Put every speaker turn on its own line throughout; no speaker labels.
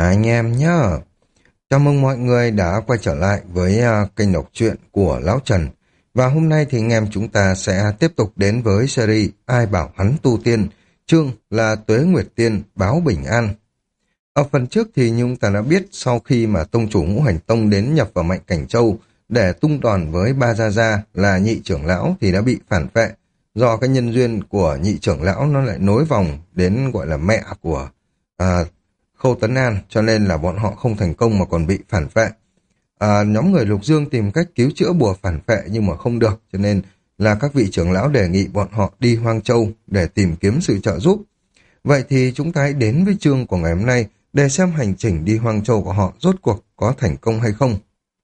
Anh em nhá. Chào mừng mọi người đã quay trở lại với kênh đọc truyện của Lão Trần. Và hôm nay thì anh em chúng ta sẽ tiếp tục đến với series Ai bảo hắn tu tiên, chương là Tuế Nguyệt Tiên báo bình an. Ở phần trước thì chúng ta đã biết sau khi mà tông chủ Ngũ Hành Tông đến nhập vào Mạnh Cảnh Châu để tung đòn với Ba Gia Gia là nhị trưởng lão thì đã bị phản vệ. Do cái nhân duyên của nhị trưởng lão nó lại nối vòng đến gọi là mẹ của à, Khâu Tấn An, cho nên là bọn họ không thành công mà còn bị phản vệ. Nhóm người Lục Dương tìm cách cứu chữa bùa phản vệ nhưng mà không được, cho nên là các vị trưởng lão đề nghị bọn họ đi Hoang Châu để tìm kiếm sự trợ giúp. Vậy thì chúng ta hãy đến với chương của ngày hôm nay để xem hành trình đi Hoang Châu của họ rốt cuộc có thành công hay không.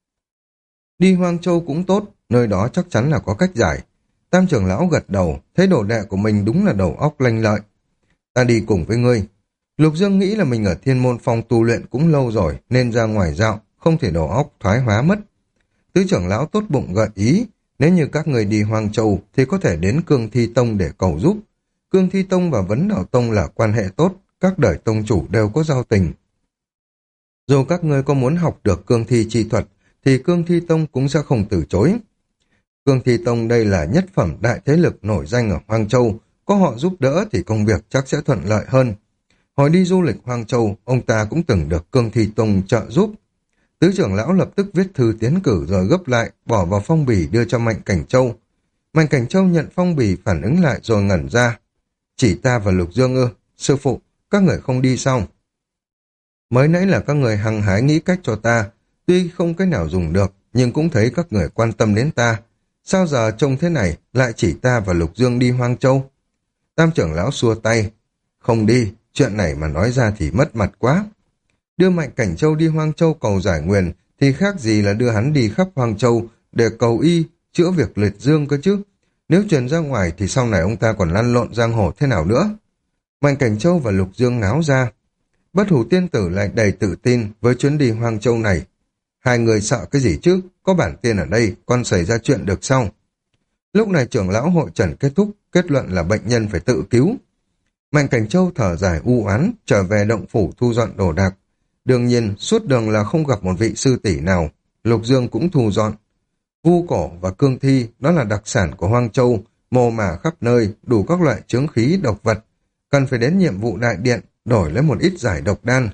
Đi Hoang Châu cũng tốt, nơi đó chắc chắn là có cách giải. Tam trưởng lão gật đầu, thấy đồ đệ của mình đúng là đầu óc lanh lợi. Ta đi cùng với ngươi. Lục Dương nghĩ là mình ở Thiên Môn Phong tu luyện cũng lâu rồi nên ra ngoài dạo, không thể đầu óc thoái hóa mất. Tứ trưởng lão tốt bụng gợi ý, nếu như các người đi Hoang Châu thì có thể đến Cương Thi Tông để cầu giúp. Cương Thi Tông và Vấn Đạo Tông là quan hệ tốt, các đời tông chủ đều có giao tình. Dù các ngươi có muốn học được Cương Thi chi thuật thì Cương Thi Tông cũng sẽ không từ chối. Cương Thi Tông đây là nhất phẩm đại thế lực nổi danh ở Hoang Châu, có họ giúp đỡ thì công việc chắc sẽ thuận lợi hơn. Hồi đi du lịch Hoang Châu, ông ta cũng từng được Cương Thi Tông trợ giúp. Tứ trưởng lão lập tức viết thư tiến cử rồi gấp lại, bỏ vào phong bì đưa cho Mạnh Cảnh Châu. Mạnh Cảnh Châu nhận phong bì phản ứng lại rồi ngẩn ra. Chỉ ta và Lục Dương ư? Sư phụ, các người không đi sao? Mới nãy là các người hăng hái nghĩ cách cho ta, tuy không cái nào dùng được, nhưng cũng thấy các người quan tâm đến ta. Sao giờ trông thế này lại chỉ ta và Lục Dương đi Hoang Châu? Tam trưởng lão xua tay. Không đi, chuyện này mà nói ra thì mất mặt quá. Đưa Mạnh Cảnh Châu đi Hoang Châu cầu giải nguyền thì khác gì là đưa hắn đi khắp Hoang Châu để cầu y, chữa việc liệt dương cơ chứ. Nếu truyền ra ngoài thì sau này ông ta còn lăn lộn giang hồ thế nào nữa? Mạnh Cảnh Châu và Lục Dương ngáo ra. Bất Hủ Tiên Tử lại đầy tự tin với chuyến đi Hoang Châu này. Hai người sợ cái gì chứ? Có bản tiên ở đây, còn xảy ra chuyện được sao? Lúc này trưởng lão hội trần kết thúc, kết luận là bệnh nhân phải tự cứu. Mạnh Cảnh Châu thở dài u oán trở về động phủ thu dọn đồ đạc. Đương nhiên, suốt đường là không gặp một vị sư tỷ nào. Lục Dương cũng thu dọn. Vu cổ và cương thi, đó là đặc sản của Hoang Châu, mồ mả khắp nơi, đủ các loại chướng khí độc vật. Cần phải đến nhiệm vụ đại điện, đổi lấy một ít giải độc đan.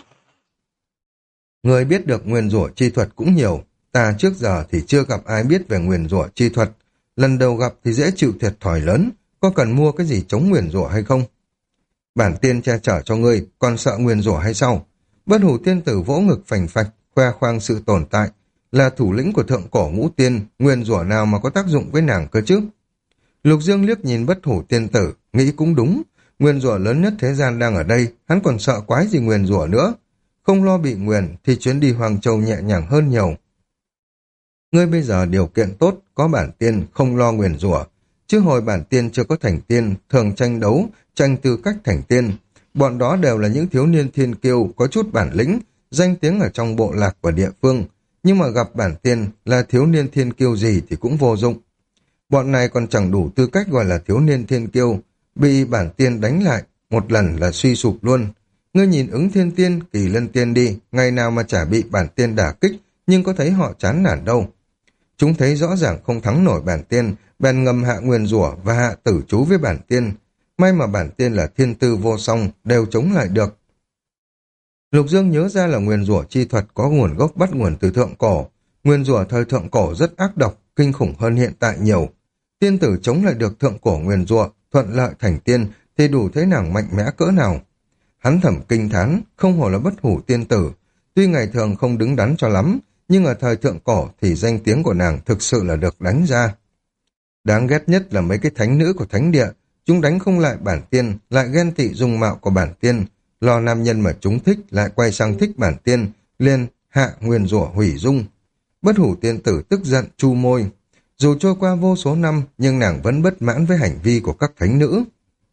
Người biết được nguyền rủa chi thuật cũng nhiều. Ta trước giờ thì chưa gặp ai biết về nguyền rủa chi thuật. Lần đầu gặp thì dễ chịu thiệt thòi lớn. Có cần mua cái gì chống nguyền rủa hay không? Bản tiên che chở cho ngươi, còn sợ nguyền rủa hay sao? Bất Hủ Tiên Tử vỗ ngực phành phạch, khoe khoang sự tồn tại. Là thủ lĩnh của thượng cổ ngũ tiên, nguyền rủa nào mà có tác dụng với nàng cơ chứ? Lục Dương liếc nhìn Bất Hủ Tiên Tử, nghĩ cũng đúng. Nguyền rủa lớn nhất thế gian đang ở đây, hắn còn sợ quái gì nguyền rủa nữa. Không lo bị nguyền thì chuyến đi Hoàng Châu nhẹ nhàng hơn nhiều. Ngươi bây giờ điều kiện tốt, có bản tiên, không lo nguyền rủa. Chứ hồi bản tiên chưa có thành tiên, thường tranh đấu, tranh tư cách thành tiên. Bọn đó đều là những thiếu niên thiên kiêu, có chút bản lĩnh, danh tiếng ở trong bộ lạc và địa phương. Nhưng mà gặp bản tiên là thiếu niên thiên kiêu gì thì cũng vô dụng. Bọn này còn chẳng đủ tư cách gọi là thiếu niên thiên kiêu, bị bản tiên đánh lại, một lần là suy sụp luôn. Ngươi nhìn Ứng Thiên Tiên, Kỳ Lân Tiên đi, ngày nào mà chả bị bản tiên đả kích, nhưng có thấy họ chán nản đâu. Chúng thấy rõ ràng không thắng nổi bản tiên, bèn ngầm hạ nguyền rủa và hạ tử chú với bản tiên. May mà bản tiên là thiên tư vô song, đều chống lại được. Lục Dương nhớ ra là nguyền rủa chi thuật có nguồn gốc bắt nguồn từ thượng cổ. Nguyền rủa thời thượng cổ rất ác độc, kinh khủng hơn hiện tại nhiều. Tiên tử chống lại được thượng cổ nguyền rủa, thuận lợi thành tiên thì đủ thế nàng mạnh mẽ cỡ nào. Hắn thầm kinh thán, không hổ là Bất Hủ Tiên Tử. Tuy ngày thường không đứng đắn cho lắm, nhưng ở thời thượng cổ thì danh tiếng của nàng thực sự là được đánh ra. Đáng ghét nhất là mấy cái thánh nữ của thánh địa, chúng đánh không lại bản tiên, lại ghen tị dung mạo của bản tiên, lo nam nhân mà chúng thích lại quay sang thích bản tiên, liền hạ nguyền rủa hủy dung. Bất Hủ Tiên Tử tức giận chu môi. Dù trôi qua vô số năm, nhưng nàng vẫn bất mãn với hành vi của các thánh nữ.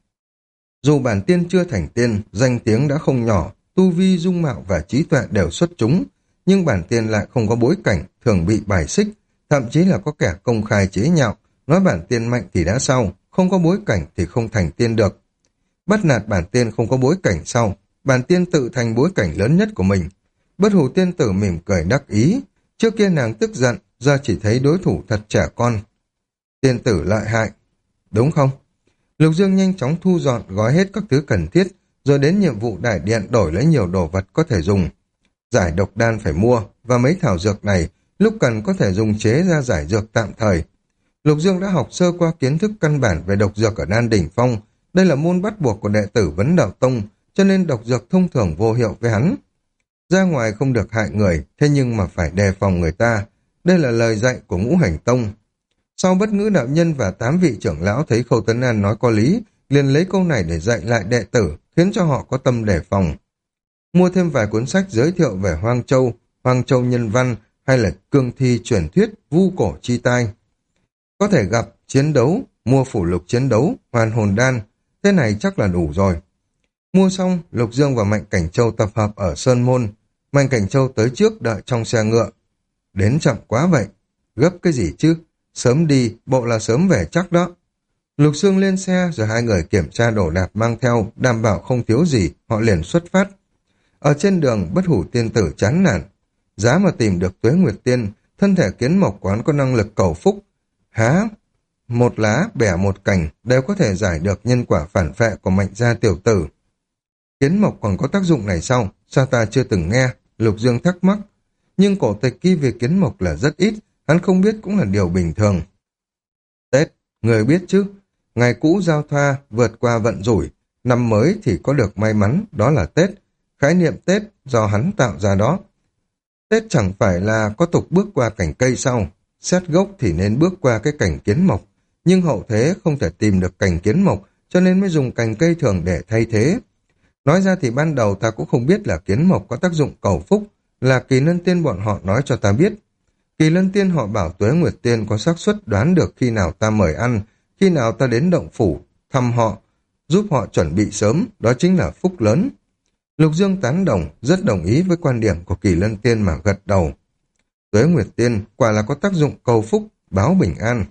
Dù bản tiên chưa thành tiên, danh tiếng đã không nhỏ, tu vi, dung mạo và trí tuệ đều xuất chúng, nhưng bản tiên lại không có bối cảnh, thường bị bài xích, thậm chí là có kẻ công khai chế nhạo, nói bản tiên mạnh thì đã sao, không có bối cảnh thì không thành tiên được. Bắt nạt bản tiên không có bối cảnh sau, bản tiên tự thành bối cảnh lớn nhất của mình. Bất hủ tiên tử mỉm cười đắc ý. Trước kia nàng tức giận, giờ chỉ thấy đối thủ thật trẻ con. Tiên tử lợi hại, đúng không? Lục Dương nhanh chóng thu dọn gói hết các thứ cần thiết, rồi đến nhiệm vụ đại điện đổi lấy nhiều đồ vật có thể dùng. Giải độc đan phải mua, và mấy thảo dược này lúc cần có thể dùng chế ra giải dược tạm thời. Lục Dương đã học sơ qua kiến thức căn bản về độc dược ở Đan Đỉnh Phong. Đây là môn bắt buộc của đệ tử Vấn Đạo Tông, cho nên độc dược thông thường vô hiệu với hắn. Ra ngoài không được hại người, thế nhưng mà phải đề phòng người ta. Đây là lời dạy của Ngũ Hành Tông. Sau Bất Ngữ đạo nhân và 8 vị trưởng lão thấy Khâu Tấn An nói có lý, liền lấy câu này để dạy lại đệ tử, khiến cho họ có tâm đề phòng. Mua thêm vài cuốn sách giới thiệu về Hoang Châu nhân văn, hay là cương thi truyền thuyết, vu cổ chi tai. Có thể gặp, chiến đấu, mua phủ lục chiến đấu, hoàn hồn đan, thế này chắc là đủ rồi. Mua xong, Lục Dương và Mạnh Cảnh Châu tập hợp ở Sơn Môn. Mạnh Cảnh Châu tới trước đợi trong xe ngựa. Đến chậm quá vậy, gấp cái gì chứ? Sớm đi, bộ là sớm về chắc đó. Lục Dương lên xe rồi hai người kiểm tra đồ đạc mang theo, đảm bảo không thiếu gì, họ liền xuất phát. Ở trên đường, Bất Hủ tiên tử chán nản. Giá mà tìm được Tuế Nguyệt Tiên, thân thể kiến mộc quán có năng lực cầu phúc. Há, một lá bẻ một cành đều có thể giải được nhân quả phản phệ của Mạnh gia tiểu tử. Kiến mộc còn có tác dụng này sao? Sao ta chưa từng nghe? Lục Dương thắc mắc. Nhưng cổ tịch ghi về kiến mộc là rất ít, hắn không biết cũng là điều bình thường. Tết, người biết chứ? Ngày cũ giao thoa, vượt qua vận rủi. Năm mới thì có được may mắn, đó là Tết. Khái niệm Tết do hắn tạo ra đó. Tết chẳng phải là có tục bước qua cành cây sau. Xét gốc thì nên bước qua cái cành kiến mộc. Nhưng hậu thế không thể tìm được cành kiến mộc, cho nên mới dùng cành cây thường để thay thế. Nói ra thì ban đầu ta cũng không biết là kiến mộc có tác dụng cầu phúc, là Kỳ Lân Tiên bọn họ nói cho ta biết. Kỳ Lân Tiên họ bảo Tuế Nguyệt Tiên có xác suất đoán được khi nào ta mời ăn, khi nào ta đến động phủ, thăm họ, giúp họ chuẩn bị sớm, đó chính là phúc lớn. Lục Dương tán đồng, rất đồng ý với quan điểm của Kỳ Lân Tiên mà gật đầu. Tuế Nguyệt Tiên quả là có tác dụng cầu phúc, báo bình an.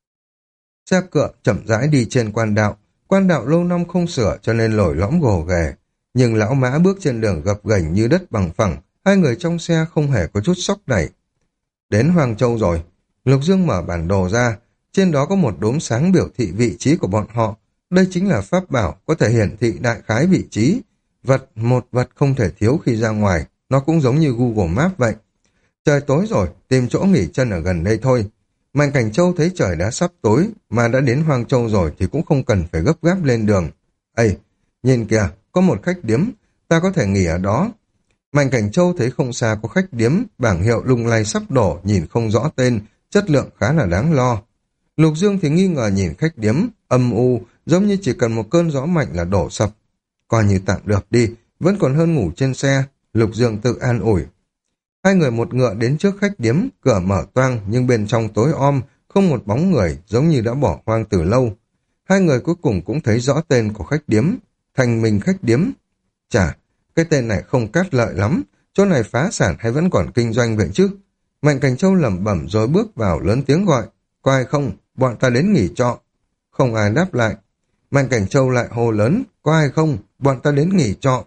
Xe cựa chậm rãi đi trên quan đạo lâu năm không sửa cho nên lồi lõm gồ ghề. Nhưng lão mã bước trên đường gập ghềnh như đất bằng phẳng, hai người trong xe không hề có chút sốc nảy. Đến Hoang Châu rồi, Lục Dương mở bản đồ ra, trên đó có một đốm sáng biểu thị vị trí của bọn họ. Đây chính là pháp bảo có thể hiển thị đại khái vị trí. Một vật không thể thiếu khi ra ngoài, nó cũng giống như Google Maps vậy. Trời tối rồi, tìm chỗ nghỉ chân ở gần đây thôi. Mạnh Cảnh Châu thấy trời đã sắp tối, mà đã đến Hoang Châu rồi thì cũng không cần phải gấp gáp lên đường. Ây, nhìn kìa, có một khách điếm, ta có thể nghỉ ở đó. Mạnh Cảnh Châu thấy không xa có khách điếm, bảng hiệu lung lay sắp đổ, nhìn không rõ tên, chất lượng khá là đáng lo. Lục Dương thì nghi ngờ nhìn khách điếm, âm u, giống như chỉ cần một cơn gió mạnh là đổ sập. Coi như tạm được đi, vẫn còn hơn ngủ trên xe, Lục Dương tự an ủi. Hai người một ngựa đến trước khách điếm, cửa mở toang nhưng bên trong tối om, không một bóng người, giống như đã bỏ hoang từ lâu. Hai người cuối cùng cũng thấy rõ tên của khách điếm, Thành Minh khách điếm. Chà, cái tên này không cát lợi lắm, chỗ này phá sản hay vẫn còn kinh doanh vậy chứ? Mạnh Cảnh Châu lẩm bẩm rồi bước vào lớn tiếng gọi, có ai không, bọn ta đến nghỉ trọ. Không ai đáp lại. Mạnh Cảnh Châu lại hô lớn, có ai không, bọn ta đến nghỉ trọ.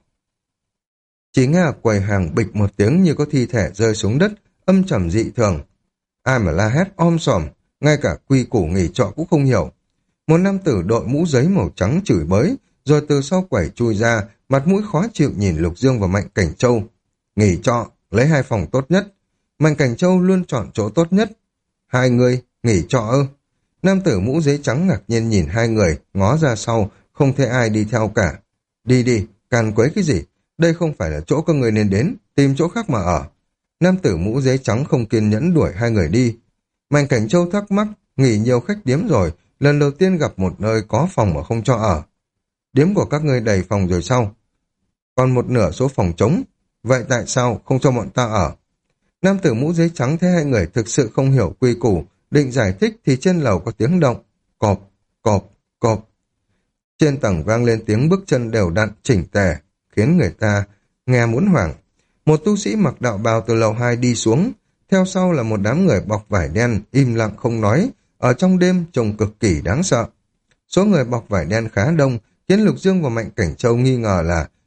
Chỉ nghe ở quầy hàng bịch một tiếng như có thi thể rơi xuống đất, âm trầm dị thường. Ai mà la hét om sòm, ngay cả quy củ nghỉ trọ cũng không hiểu. Một nam tử đội mũ giấy màu trắng chửi bới, rồi từ sau quầy chui ra, mặt mũi khó chịu nhìn Lục Dương và Mạnh Cảnh Châu. Nghỉ trọ, lấy 2 phòng tốt nhất. Mạnh Cảnh Châu luôn chọn chỗ tốt nhất. Hai người, nghỉ trọ ư? Nam tử mũ giấy trắng ngạc nhiên nhìn hai người, ngó ra sau, không thấy ai đi theo cả. Đi đi, càn quấy cái gì? Đây không phải là chỗ các người nên đến, tìm chỗ khác mà ở. Nam tử mũ giấy trắng không kiên nhẫn đuổi hai người đi. Mạnh Cảnh Châu thắc mắc, nghỉ nhiều khách điếm rồi, lần đầu tiên gặp một nơi có phòng mà không cho ở. Điếm của các ngươi đầy phòng rồi sao? Còn một nửa số phòng trống, vậy tại sao không cho bọn ta ở? Nam tử mũ giấy trắng thấy hai người thực sự không hiểu quy củ, định giải thích thì trên lầu có tiếng động, cộp, cộp, cộp. Trên tầng vang lên tiếng bước chân đều đặn, chỉnh tề, khiến người ta nghe muốn hoảng. Một tu sĩ mặc đạo bào từ lầu 2 đi xuống, theo sau là một đám người bọc vải đen, im lặng không nói, ở trong đêm trông cực kỳ đáng sợ. Số người bọc vải đen khá đông, khiến Lục Dương và Mạnh Cảnh Châu nghi ngờ là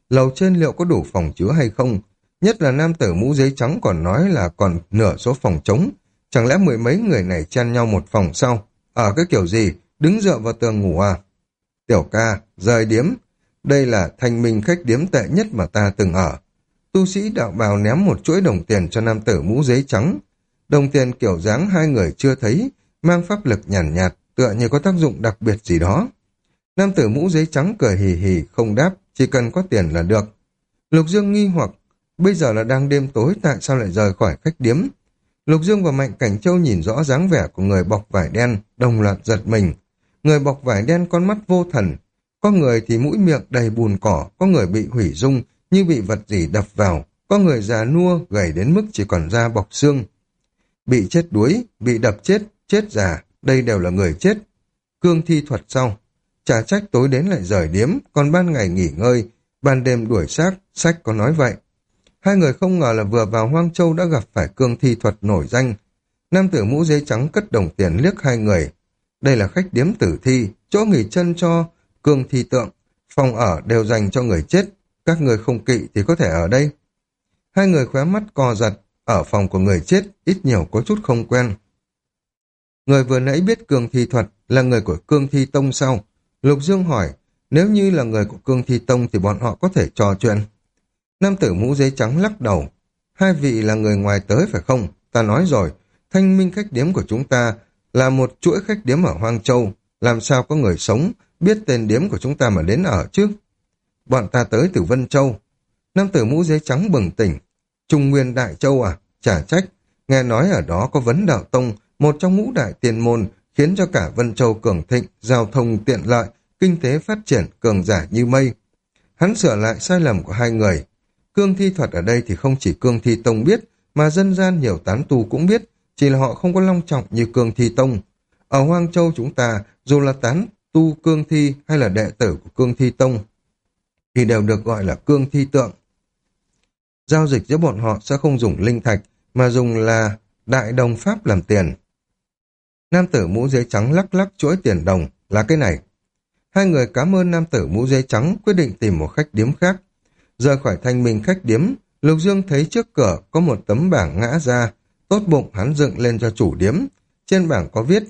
lầu trên liệu có đủ phòng chứa hay không. Nhất là nam tử mũ giấy trắng còn nói là còn nửa số phòng trống. Chẳng lẽ mười mấy người này chen nhau một phòng sao? Ở cái kiểu gì? Đứng dựa vào tường ngủ à? Tiểu ca, rời điếm. Đây là thanh minh khách điếm tệ nhất mà ta từng ở. Tu sĩ đạo bào ném một chuỗi đồng tiền cho nam tử mũ giấy trắng. Đồng tiền kiểu dáng hai người chưa thấy, mang pháp lực nhàn nhạt, tựa như có tác dụng đặc biệt gì đó. Nam tử mũ giấy trắng cười hì hì, không đáp, chỉ cần có tiền là được. Lục Dương nghi hoặc, bây giờ là đang đêm tối, tại sao lại rời khỏi khách điếm? Lục Dương và Mạnh Cảnh Châu nhìn rõ dáng vẻ của người bọc vải đen, đồng loạt giật mình. Người bọc vải đen con mắt vô thần, có người thì mũi miệng đầy bùn cỏ, có người bị hủy dung như bị vật gì đập vào, có người già nua gầy đến mức chỉ còn da bọc xương. Bị chết đuối, bị đập chết, chết già, đây đều là người chết. Cương thi thuật sau, chả trách tối đến lại rời điếm, còn ban ngày nghỉ ngơi, ban đêm đuổi xác, sách có nói vậy. Hai người không ngờ là vừa vào Hoang Châu đã gặp phải cương thi thuật nổi danh. Nam tử mũ giấy trắng cất đồng tiền liếc hai người. Đây là khách điếm tử thi, chỗ nghỉ chân cho cương thi tượng, phòng ở đều dành cho người chết, các người không kỵ thì có thể ở đây. Hai người khóe mắt co giật, ở phòng của người chết ít nhiều có chút không quen. Người vừa nãy biết cương thi thuật là người của cương thi tông sao? Lục Dương hỏi, nếu như là người của cương thi tông thì bọn họ có thể trò chuyện. Nam tử mũ giấy trắng lắc đầu, hai vị là người ngoài tới phải không? Ta nói rồi, thanh minh khách điếm của chúng ta là một chuỗi khách điếm ở Hoang Châu, làm sao có người sống biết tên điếm của chúng ta mà đến ở chứ? Bọn ta tới từ Vân Châu. Nam tử mũ giấy trắng bừng tỉnh, Trung Nguyên Đại Châu à? Chả trách, nghe nói ở đó có Vấn Đạo Tông, một trong ngũ đại tiền môn, khiến cho cả Vân Châu cường thịnh, giao thông tiện lợi, kinh tế phát triển, cường giả như mây. Hắn sửa lại sai lầm của hai người. Cương thi thuật ở đây thì không chỉ cương thi tông biết, mà dân gian nhiều tán tu cũng biết, chỉ là họ không có long trọng như cương thi tông. Ở Hoang Châu chúng ta, dù là tán tu cương thi hay là đệ tử của cương thi tông, thì đều được gọi là cương thi tượng. Giao dịch giữa bọn họ sẽ không dùng linh thạch, mà dùng là đại đồng pháp làm tiền. Nam tử mũ giấy trắng lắc lắc chuỗi tiền đồng, là cái này. Hai người cảm ơn nam tử mũ giấy trắng, quyết định tìm một khách điếm khác. Rời khỏi thanh minh khách điếm, Lục Dương thấy trước cửa có một tấm bảng ngã ra, tốt bụng hắn dựng lên cho chủ điếm. Trên bảng có viết,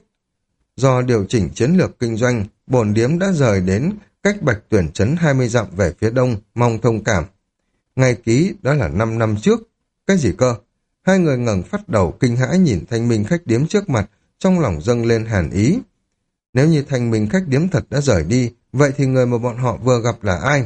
do điều chỉnh chiến lược kinh doanh, bổn điếm đã rời đến cách Bạch Tuyển trấn 20 dặm về phía đông, mong thông cảm. Ngày ký đó là 5 năm trước. Cái gì cơ? Hai người ngẩng phát đầu kinh hãi nhìn thanh minh khách điếm trước mặt, trong lòng dâng lên hàn ý. Nếu như thanh minh khách điếm thật đã rời đi, vậy thì người mà bọn họ vừa gặp là ai?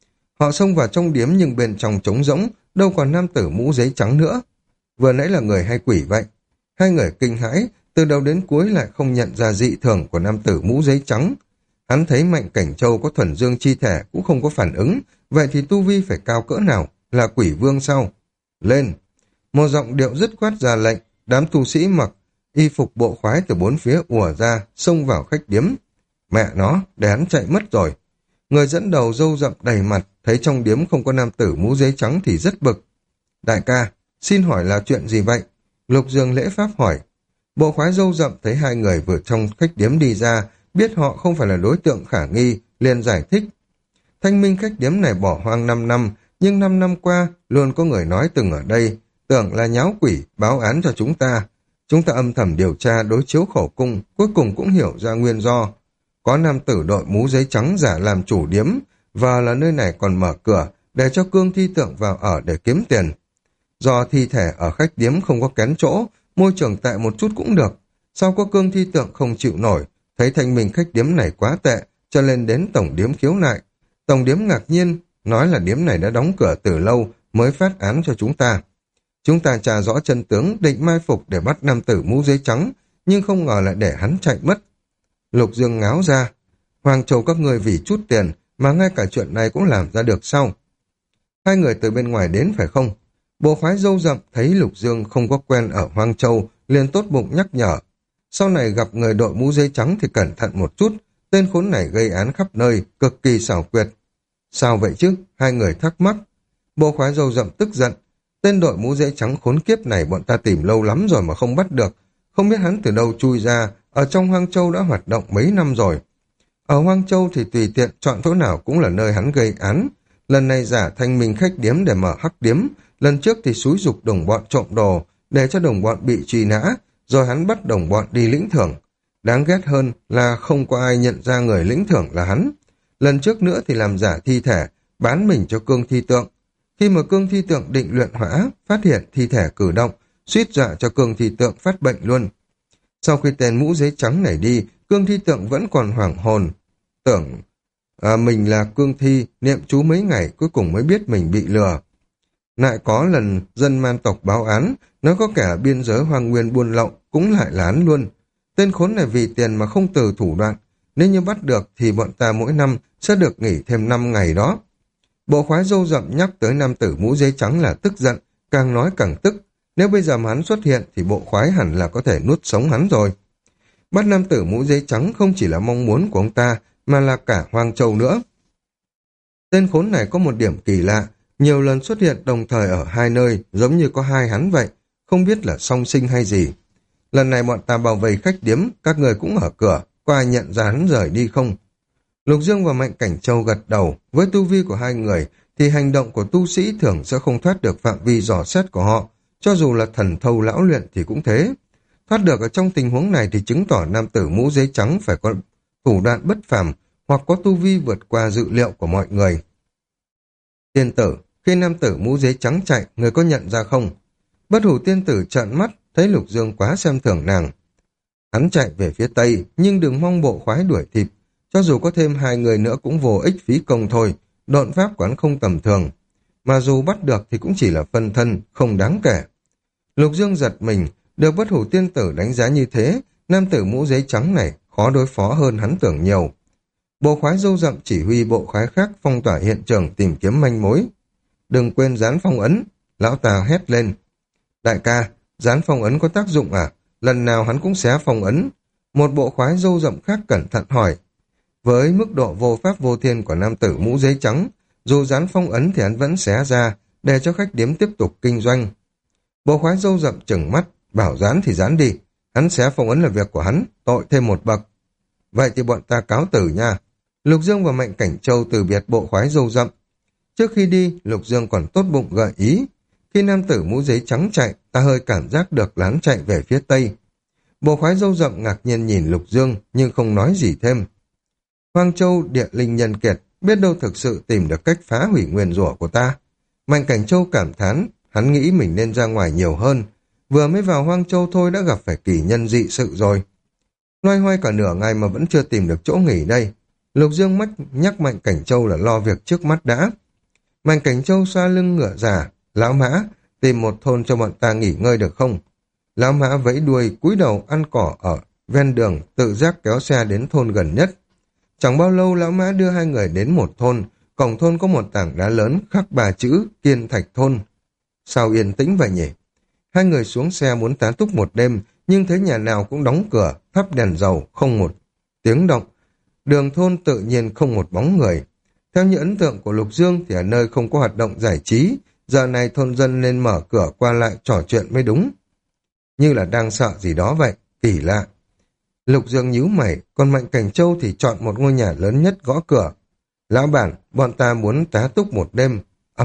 Họ xông vào trong điếm nhưng bên trong trống rỗng, đâu còn nam tử mũ giấy trắng nữa. Vừa nãy là người hay quỷ vậy? Hai người kinh hãi, từ đầu đến cuối lại không nhận ra dị thường của nam tử mũ giấy trắng. Hắn thấy Mạnh Cảnh Châu có thuần dương chi thể cũng không có phản ứng, vậy thì tu vi phải cao cỡ nào, là quỷ vương sao? Lên! Một giọng điệu dứt khoát ra lệnh, đám tu sĩ mặc y phục bộ khoái từ bốn phía ùa ra, xông vào khách điếm. Mẹ nó, để hắn chạy mất rồi. Người dẫn đầu râu rậm đầy mặt, thấy trong điếm không có nam tử mũ giấy trắng thì rất bực. Đại ca, xin hỏi là chuyện gì vậy? Lục Dương lễ pháp hỏi. Bộ khoái râu rậm thấy hai người vừa trong khách điếm đi ra, biết họ không phải là đối tượng khả nghi, liền giải thích. Thanh minh khách điếm này bỏ hoang 5 năm, nhưng 5 năm qua luôn có người nói từng ở đây, tưởng là nháo quỷ, báo án cho chúng ta. Chúng ta âm thầm điều tra đối chiếu khẩu cung, cuối cùng cũng hiểu ra nguyên do. Có nam tử đội mũ giấy trắng giả làm chủ điếm, và là nơi này còn mở cửa để cho cương thi tượng vào ở để kiếm tiền. Do thi thể ở khách điếm không có kén chỗ, môi trường tệ một chút cũng được. Sau có cương thi tượng không chịu nổi, thấy thanh minh khách điếm này quá tệ, cho nên đến tổng điếm khiếu nại. Tổng điếm ngạc nhiên, nói là điếm này đã đóng cửa từ lâu mới phát án cho chúng ta. Chúng ta tra rõ chân tướng, định mai phục để bắt nam tử mũ giấy trắng, nhưng không ngờ lại để hắn chạy mất. Lục Dương ngáo ra, Hoàng Châu các người vì chút tiền mà ngay cả chuyện này cũng làm ra được sao? Hai người từ bên ngoài đến phải không? Bộ khoái râu rậm thấy Lục Dương không có quen ở Hoang Châu, liền tốt bụng nhắc nhở. Sau này gặp người đội mũ giấy trắng thì cẩn thận một chút, tên khốn này gây án khắp nơi, cực kỳ xảo quyệt. Sao vậy chứ? Hai người thắc mắc. Bộ khoái râu rậm tức giận. Tên đội mũ giấy trắng khốn kiếp này bọn ta tìm lâu lắm rồi mà không bắt được. Không biết hắn từ đâu chui ra, ở trong Hoang Châu đã hoạt động mấy năm rồi. Ở Hoang Châu thì tùy tiện chọn chỗ nào cũng là nơi hắn gây án. lần này giả thanh mình khách điếm để mở hắc điếm, lần trước thì xúi giục đồng bọn trộm đồ, để cho đồng bọn bị truy nã, rồi hắn bắt đồng bọn đi lĩnh thưởng. Đáng ghét hơn là không có ai nhận ra người lĩnh thưởng là hắn. Lần trước nữa thì làm giả thi thể, bán mình cho cương thi tượng. Khi mà cương thi tượng định luyện hỏa, phát hiện thi thể cử động, suýt dọa cho cương thi tượng phát bệnh luôn. Sau khi tên mũ giấy trắng này đi, cương thi tượng vẫn còn hoảng hồn, tưởng mình là cương thi, niệm chú mấy ngày cuối cùng mới biết mình bị lừa. Lại có lần dân man tộc báo án, nó có kẻ biên giới hoang nguyên buôn lậu, cũng lại là án luôn. Tên khốn này vì tiền mà không từ thủ đoạn, nếu như bắt được thì bọn ta mỗi năm sẽ được nghỉ thêm 5 ngày đó. Bộ khoái râu rậm nhắc tới nam tử mũ giấy trắng là tức giận, càng nói càng tức. Nếu bây giờ mà hắn xuất hiện thì bộ khoái hẳn là có thể nuốt sống hắn rồi. Bắt nam tử mũ giấy trắng không chỉ là mong muốn của ông ta, mà là cả Hoang Châu nữa. Tên khốn này có một điểm kỳ lạ, nhiều lần xuất hiện đồng thời ở hai nơi, giống như có hai hắn vậy, không biết là song sinh hay gì. Lần này bọn ta bao vây khách điếm, các người cũng ở cửa, có ai nhận ra hắn rời đi không? Lục Dương và Mạnh Cảnh Châu gật đầu, với tu vi của hai người thì hành động của tu sĩ thường sẽ không thoát được phạm vi dò xét của họ, cho dù là thần thâu lão luyện thì cũng thế. Thoát được ở trong tình huống này thì chứng tỏ nam tử mũ giấy trắng phải có thủ đoạn bất phàm hoặc có tu vi vượt qua dự liệu của mọi người. Tiên tử, khi nam tử mũ giấy trắng chạy, người có nhận ra không? Bất hủ tiên tử trợn mắt, thấy Lục Dương quá xem thường nàng. Hắn chạy về phía tây, nhưng đừng mong bộ khoái đuổi kịp. Cho dù có thêm hai người nữa cũng vô ích phí công thôi, độn pháp quán không tầm thường. Mà dù bắt được thì cũng chỉ là phân thân, không đáng kể. Lục Dương giật mình, được bất hủ tiên tử đánh giá như thế, nam tử mũ giấy trắng này khó đối phó hơn hắn tưởng nhiều. Bộ khoái râu rậm chỉ huy bộ khoái khác phong tỏa hiện trường tìm kiếm manh mối. Đừng quên dán phong ấn, lão ta hét lên. Đại ca, dán phong ấn có tác dụng à? Lần nào hắn cũng xé phong ấn. Một bộ khoái râu rậm khác cẩn thận hỏi. Với mức độ vô pháp vô thiên của nam tử mũ giấy trắng, dù dán phong ấn thì hắn vẫn xé ra, để cho khách điếm tiếp tục kinh doanh. Bộ khoái râu rậm chừng mắt, bảo dán thì dán đi. Hắn xé phong ấn là việc của hắn, tội thêm một bậc. Vậy thì bọn ta cáo tử nha. Lục Dương và Mạnh Cảnh Châu từ biệt bộ khoái râu rậm. Trước khi đi, Lục Dương còn tốt bụng gợi ý. Khi nam tử mũ giấy trắng chạy, ta hơi cảm giác được là hắn chạy về phía tây. Bộ khoái râu rậm ngạc nhiên nhìn Lục Dương, nhưng không nói gì thêm. Hoang Châu địa linh nhân kiệt, biết đâu thực sự tìm được cách phá hủy nguyền rủa của ta. Mạnh Cảnh Châu cảm thán, hắn nghĩ mình nên ra ngoài nhiều hơn. Vừa mới vào Hoang Châu thôi đã gặp phải kỳ nhân dị sự rồi. Loay hoay cả nửa ngày mà vẫn chưa tìm được chỗ nghỉ đây. Lục Dương nhắc Mạnh Cảnh Châu là lo việc trước mắt đã. Mạnh Cảnh Châu xoa lưng ngựa già, lão Mã, tìm một thôn cho bọn ta nghỉ ngơi được không? Lão Mã vẫy đuôi cúi đầu ăn cỏ ở ven đường, tự giác kéo xe đến thôn gần nhất. Chẳng bao lâu lão Mã đưa hai người đến một thôn, cổng thôn có một tảng đá lớn khắc 3 chữ Kiên Thạch Thôn. Sao yên tĩnh vậy nhỉ? Hai người xuống xe muốn tá túc một đêm, nhưng thấy nhà nào cũng đóng cửa, thắp đèn dầu, không một tiếng động. Đường thôn tự nhiên không một bóng người. Theo như ấn tượng của Lục Dương thì ở nơi không có hoạt động giải trí, giờ này thôn dân nên mở cửa qua lại trò chuyện mới đúng. Như là đang sợ gì đó vậy, kỳ lạ. Lục Dương nhíu mày, còn Mạnh Cảnh Châu thì chọn một ngôi nhà lớn nhất gõ cửa. Lão bản, bọn ta muốn tá túc một đêm.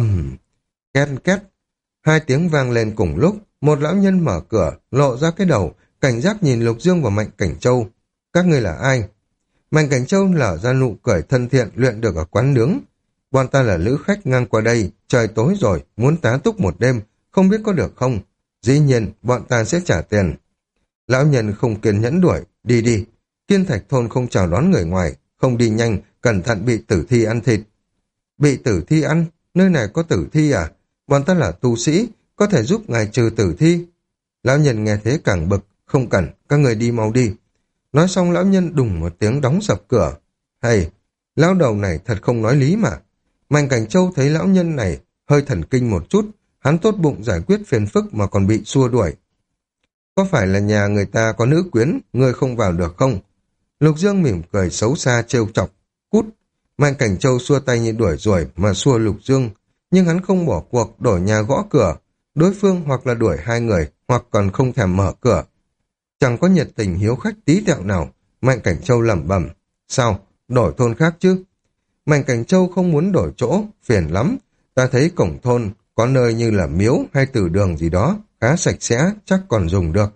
Két két. Hai tiếng vang lên cùng lúc, một lão nhân mở cửa, lộ ra cái đầu, cảnh giác nhìn Lục Dương và Mạnh Cảnh Châu. Các ngươi là ai? Mạnh Cảnh Châu lở ra nụ cười thân thiện luyện được ở quán nướng. Bọn ta là lữ khách ngang qua đây, trời tối rồi, muốn tá túc một đêm, không biết có được không? Dĩ nhiên, bọn ta sẽ trả tiền. Lão nhân không kiên nhẫn đuổi, đi đi. Kiên Thạch Thôn không chào đón người ngoài, không đi nhanh, cẩn thận bị tử thi ăn thịt. Bị tử thi ăn? Nơi này có tử thi à? Bọn ta là tu sĩ, có thể giúp ngài trừ tử thi. Lão nhân nghe thế càng bực, không cần, các người đi mau đi. Nói xong lão nhân đùng một tiếng đóng sập cửa. Hay, lão đầu này thật không nói lý mà. Mạnh Cảnh Châu thấy lão nhân này hơi thần kinh một chút, hắn tốt bụng giải quyết phiền phức mà còn bị xua đuổi. Có phải là nhà người ta có nữ quyến, người không vào được không? Lục Dương mỉm cười xấu xa trêu chọc, cút. Mạnh Cảnh Châu xua tay như đuổi ruồi mà xua Lục Dương, nhưng hắn không bỏ cuộc đổi nhà gõ cửa. Đối phương hoặc là đuổi hai người, hoặc còn không thèm mở cửa. Chẳng có nhiệt tình hiếu khách tí tẹo nào. Mạnh Cảnh Châu lẩm bẩm, sao, đổi thôn khác chứ? Mạnh Cảnh Châu không muốn đổi chỗ, phiền lắm. Ta thấy cổng thôn có nơi như là miếu hay từ đường gì đó, khá sạch sẽ, chắc còn dùng được.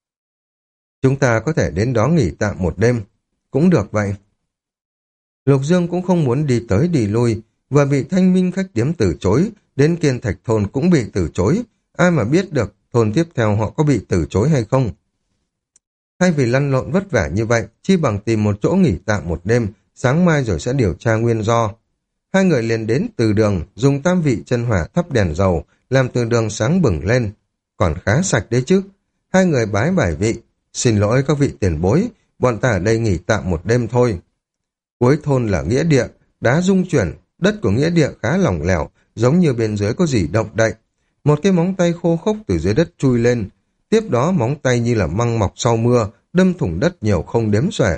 Chúng ta có thể đến đó nghỉ tạm một đêm. Cũng được vậy. Lục Dương cũng không muốn đi tới đi lui, và bị Thanh Minh khách điếm từ chối, đến Kiên Thạch thôn cũng bị từ chối. Ai mà biết được thôn tiếp theo họ có bị từ chối hay không. Thay vì lăn lộn vất vả như vậy, chi bằng tìm một chỗ nghỉ tạm một đêm, sáng mai rồi sẽ điều tra nguyên do. Hai người liền đến từ đường, dùng tam vị chân hỏa thắp đèn dầu, làm từ đường sáng bừng lên. Còn khá sạch đấy chứ. Hai người bái bài vị. Xin lỗi các vị tiền bối, bọn ta ở đây nghỉ tạm một đêm thôi. Cuối thôn là nghĩa địa, đá rung chuyển, đất của nghĩa địa khá lỏng lẻo, giống như bên dưới có gì động đậy. Một cái móng tay khô khốc từ dưới đất chui lên. Tiếp đó móng tay như là măng mọc sau mưa, đâm thủng đất nhiều không đếm xuể.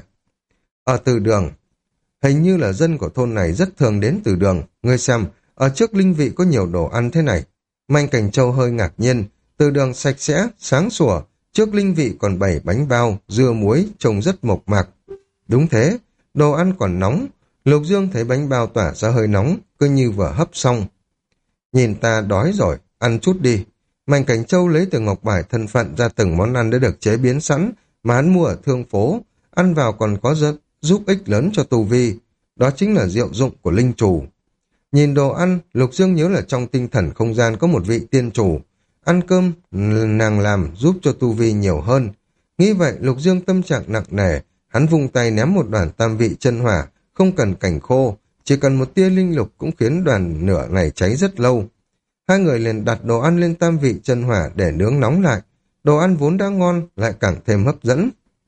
Ở từ đường, hình như là dân của thôn này rất thường đến từ đường. Ngươi xem, ở trước linh vị có nhiều đồ ăn thế này. Mạnh Cảnh Châu hơi ngạc nhiên, từ đường sạch sẽ, sáng sủa, trước linh vị còn bày bánh bao, dưa muối, trông rất mộc mạc. Đúng thế, đồ ăn còn nóng. Lục Dương thấy bánh bao tỏa ra hơi nóng, cứ như vừa hấp xong. Nhìn ta đói rồi, ăn chút đi. Mạnh Cảnh Châu lấy từ ngọc bài thân phận ra từng món ăn đã được chế biến sẵn, mà hắn mua ở thương phố. Ăn vào còn có giúp ích lớn cho tu vi. Đó chính là diệu dụng của linh chủ. Nhìn đồ ăn, Lục Dương nhớ là trong tinh thần không gian có một vị tiên chủ. Ăn cơm, nàng làm giúp cho tu vi nhiều hơn. Nghĩ vậy, Lục Dương tâm trạng nặng nề. Hắn vung tay ném một đoàn tam vị chân hỏa, không cần cảnh khô. Chỉ cần một tia linh lục cũng khiến đoàn lửa này cháy rất lâu. Hai người liền đặt đồ ăn lên tam vị chân hỏa để nướng nóng lại. Đồ ăn vốn đã ngon, lại càng thêm hấp dẫn.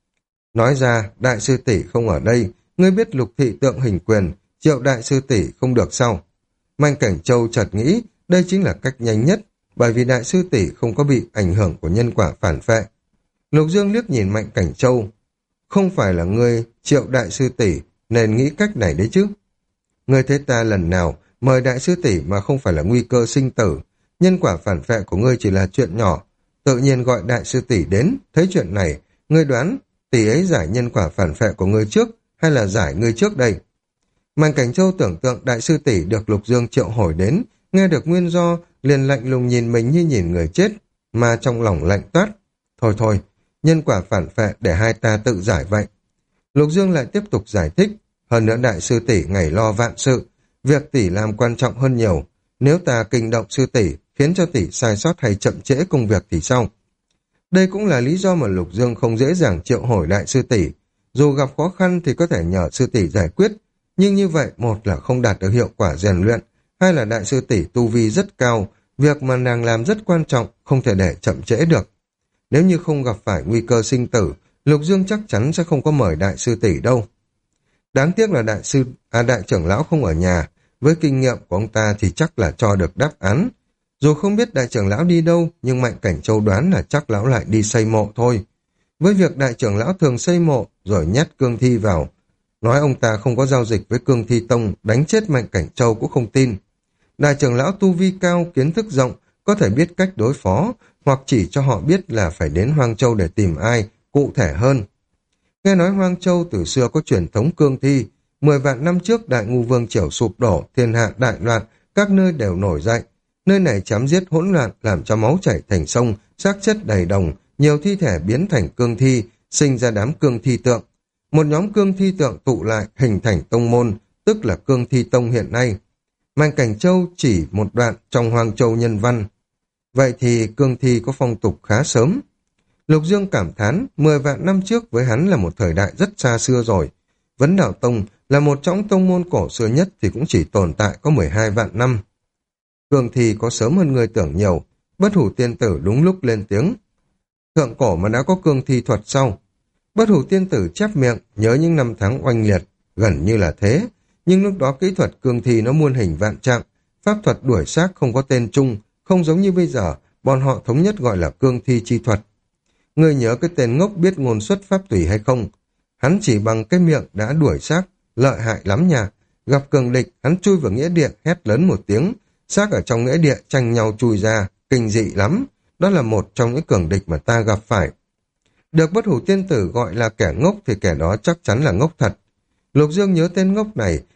Nói ra, đại sư tỷ không ở đây, ngươi biết Lục thị tượng hình quyền, triệu đại sư tỷ không được sao? Mạnh Cảnh Châu chợt nghĩ, đây chính là cách nhanh nhất, bởi vì đại sư tỷ không có bị ảnh hưởng của nhân quả phản phệ. Lục Dương liếc nhìn Mạnh Cảnh Châu, không phải là ngươi triệu đại sư tỷ nên nghĩ cách này đấy chứ. Ngươi thấy ta lần nào mời đại sư tỷ mà không phải là nguy cơ sinh tử, nhân quả phản phệ của ngươi chỉ là chuyện nhỏ, tự nhiên gọi đại sư tỷ đến, thấy chuyện này, ngươi đoán tỷ ấy giải nhân quả phản phệ của ngươi trước hay là giải ngươi trước đây? Mạnh Cảnh Châu tưởng tượng đại sư tỷ được Lục Dương triệu hồi đến, nghe được nguyên do, liền lạnh lùng nhìn mình như nhìn người chết, mà trong lòng lạnh toát. Thôi thôi, nhân quả phản phệ để hai ta tự giải vậy. Lục Dương lại tiếp tục giải thích, hơn nữa đại sư tỷ ngày lo vạn sự, việc tỷ làm quan trọng hơn nhiều. Nếu ta kinh động sư tỷ, khiến cho tỷ sai sót hay chậm trễ công việc thì sao? Đây cũng là lý do mà Lục Dương không dễ dàng triệu hồi đại sư tỷ. Dù gặp khó khăn thì có thể nhờ sư tỷ giải quyết, nhưng như vậy một là không đạt được hiệu quả rèn luyện, hai là đại sư tỷ tu vi rất cao, việc mà nàng làm rất quan trọng, không thể để chậm trễ được. Nếu như không gặp phải nguy cơ sinh tử, Lục Dương chắc chắn sẽ không có mời đại sư tỷ đâu. Đáng tiếc là đại trưởng lão không ở nhà, với kinh nghiệm của ông ta thì chắc là cho được đáp án. Dù không biết đại trưởng lão đi đâu, nhưng Mạnh Cảnh Châu đoán là chắc lão lại đi xây mộ thôi. Với việc đại trưởng lão thường xây mộ rồi nhét cương thi vào, nói ông ta không có giao dịch với cương thi tông, đánh chết Mạnh Cảnh Châu cũng không tin. Đại trưởng lão tu vi cao, kiến thức rộng, có thể biết cách đối phó, hoặc chỉ cho họ biết là phải đến Hoang Châu để tìm ai, cụ thể hơn. Nghe nói Hoang Châu từ xưa có truyền thống cương thi, 10 vạn năm trước Đại Ngu Vương Triều sụp đổ, thiên hạ đại loạn, các nơi đều nổi dậy. Nơi này chém giết hỗn loạn, làm cho máu chảy thành sông, xác chết đầy đồng, nhiều thi thể biến thành cương thi, sinh ra đám cương thi tượng. Một nhóm cương thi tượng tụ lại hình thành tông môn, tức là cương thi tông hiện nay. Mạnh Cảnh Châu chỉ một đoạn trong Hoang Châu nhân văn. Vậy thì cương thi có phong tục khá sớm. Lục Dương cảm thán, 10 vạn năm trước với hắn là một thời đại rất xa xưa rồi. Vấn Đạo Tông là một trong tông môn cổ xưa nhất thì cũng chỉ tồn tại có 12 vạn năm. Cương thi có sớm hơn người tưởng nhiều. Bất Hủ Tiên Tử đúng lúc lên tiếng. Thượng cổ mà đã có cương thi thuật sau. Bất Hủ Tiên Tử chép miệng, nhớ những năm tháng oanh liệt, gần như là thế. Nhưng lúc đó kỹ thuật cương thi nó muôn hình vạn trạng, pháp thuật đuổi xác không có tên chung, không giống như bây giờ, bọn họ thống nhất gọi là cương thi chi thuật. Ngươi nhớ cái tên ngốc biết ngôn xuất pháp tùy hay không? Hắn chỉ bằng cái miệng đã đuổi xác, lợi hại lắm nha. Gặp cường địch, hắn chui vào nghĩa địa, hét lớn một tiếng, xác ở trong nghĩa địa tranh nhau chui ra, kinh dị lắm. Đó là một trong những cường địch mà ta gặp phải. Được Bất Hủ Tiên Tử gọi là kẻ ngốc thì kẻ đó chắc chắn là ngốc thật. Lục Dương nhớ tên ngốc này,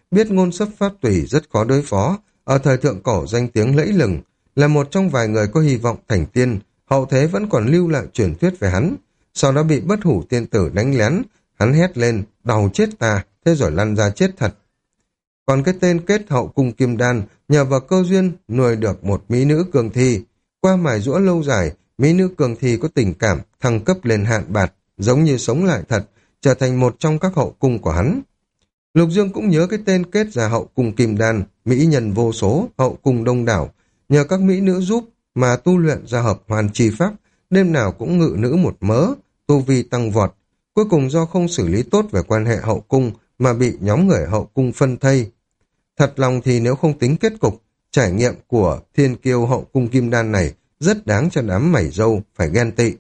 biết ngôn sấp pháp tùy rất khó đối phó, ở thời thượng cổ danh tiếng lẫy lừng, là một trong vài người có hy vọng thành tiên, hậu thế vẫn còn lưu lại truyền thuyết về hắn. Sau đó bị Bất Hủ tiên tử đánh lén, hắn hét lên, đau chết ta, thế rồi lăn ra chết thật. Còn cái tên Kết Hậu Cung Kim Đan, nhờ vào cơ duyên nuôi được một mỹ nữ cường thi. Qua mài giũa lâu dài, mỹ nữ cường thi có tình cảm, thăng cấp lên hạn bạt, giống như sống lại thật, trở thành một trong các hậu cung của hắn. Lục Dương cũng nhớ cái tên Kết ra Hậu Cung Kim Đan, mỹ nhân vô số, hậu cung đông đảo, nhờ các mỹ nữ giúp mà tu luyện ra hợp hoàn chi pháp, đêm nào cũng ngự nữ một mớ, tu vi tăng vọt. Cuối cùng do không xử lý tốt về quan hệ hậu cung mà bị nhóm người hậu cung phân thây. Thật lòng thì nếu không tính kết cục, trải nghiệm của thiên kiêu hậu cung kim đan này rất đáng cho đám mảy râu phải ghen tị.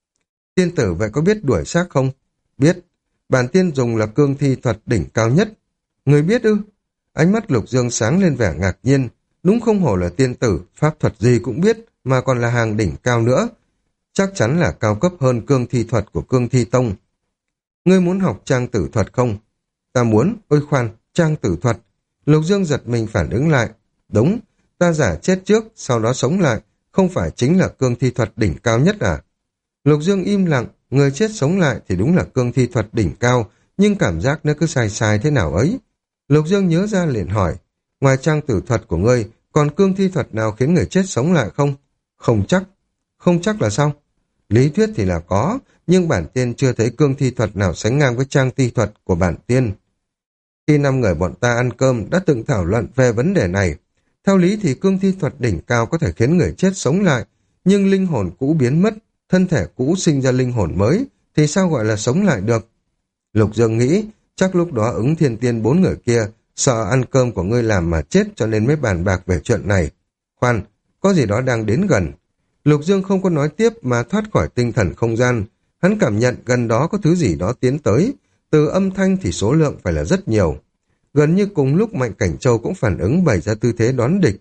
Tiên tử vậy có biết đuổi xác không? Biết. Bản tiên dùng là cương thi thuật đỉnh cao nhất. Người biết ư? Ánh mắt Lục Dương sáng lên vẻ ngạc nhiên. Đúng không hổ là tiên tử, pháp thuật gì cũng biết, mà còn là hàng đỉnh cao nữa. Chắc chắn là cao cấp hơn cương thi thuật của cương thi tông. Ngươi muốn học trang tử thuật không? Ta muốn. Ôi khoan, trang tử thuật. Lục Dương giật mình phản ứng lại. Đúng, ta giả chết trước, sau đó sống lại, không phải chính là cương thi thuật đỉnh cao nhất à? Lục Dương im lặng, người chết sống lại thì đúng là cương thi thuật đỉnh cao, nhưng cảm giác nó cứ sai sai thế nào ấy. Lục Dương nhớ ra liền hỏi, ngoài trang tử thuật của ngươi, còn cương thi thuật nào khiến người chết sống lại không? Không chắc. Không chắc là sao? Lý thuyết thì là có, nhưng bản tiên chưa thấy cương thi thuật nào sánh ngang với trang thi thuật của bản tiên. Khi 5 người bọn ta ăn cơm đã từng thảo luận về vấn đề này. Theo lý thì cương thi thuật đỉnh cao có thể khiến người chết sống lại, nhưng linh hồn cũ biến mất, thân thể cũ sinh ra linh hồn mới, thì sao gọi là sống lại được? Lục Dương nghĩ, chắc lúc đó ứng thiên tiên 4 người kia, sợ ăn cơm của ngươi làm mà chết cho nên mới bàn bạc về chuyện này. Khoan, có gì đó đang đến gần. Lục Dương không có nói tiếp mà thoát khỏi tinh thần không gian. Hắn cảm nhận gần đó có thứ gì đó tiến tới. Từ âm thanh thì số lượng phải là rất nhiều. Gần như cùng lúc Mạnh Cảnh Châu cũng phản ứng bày ra tư thế đón địch.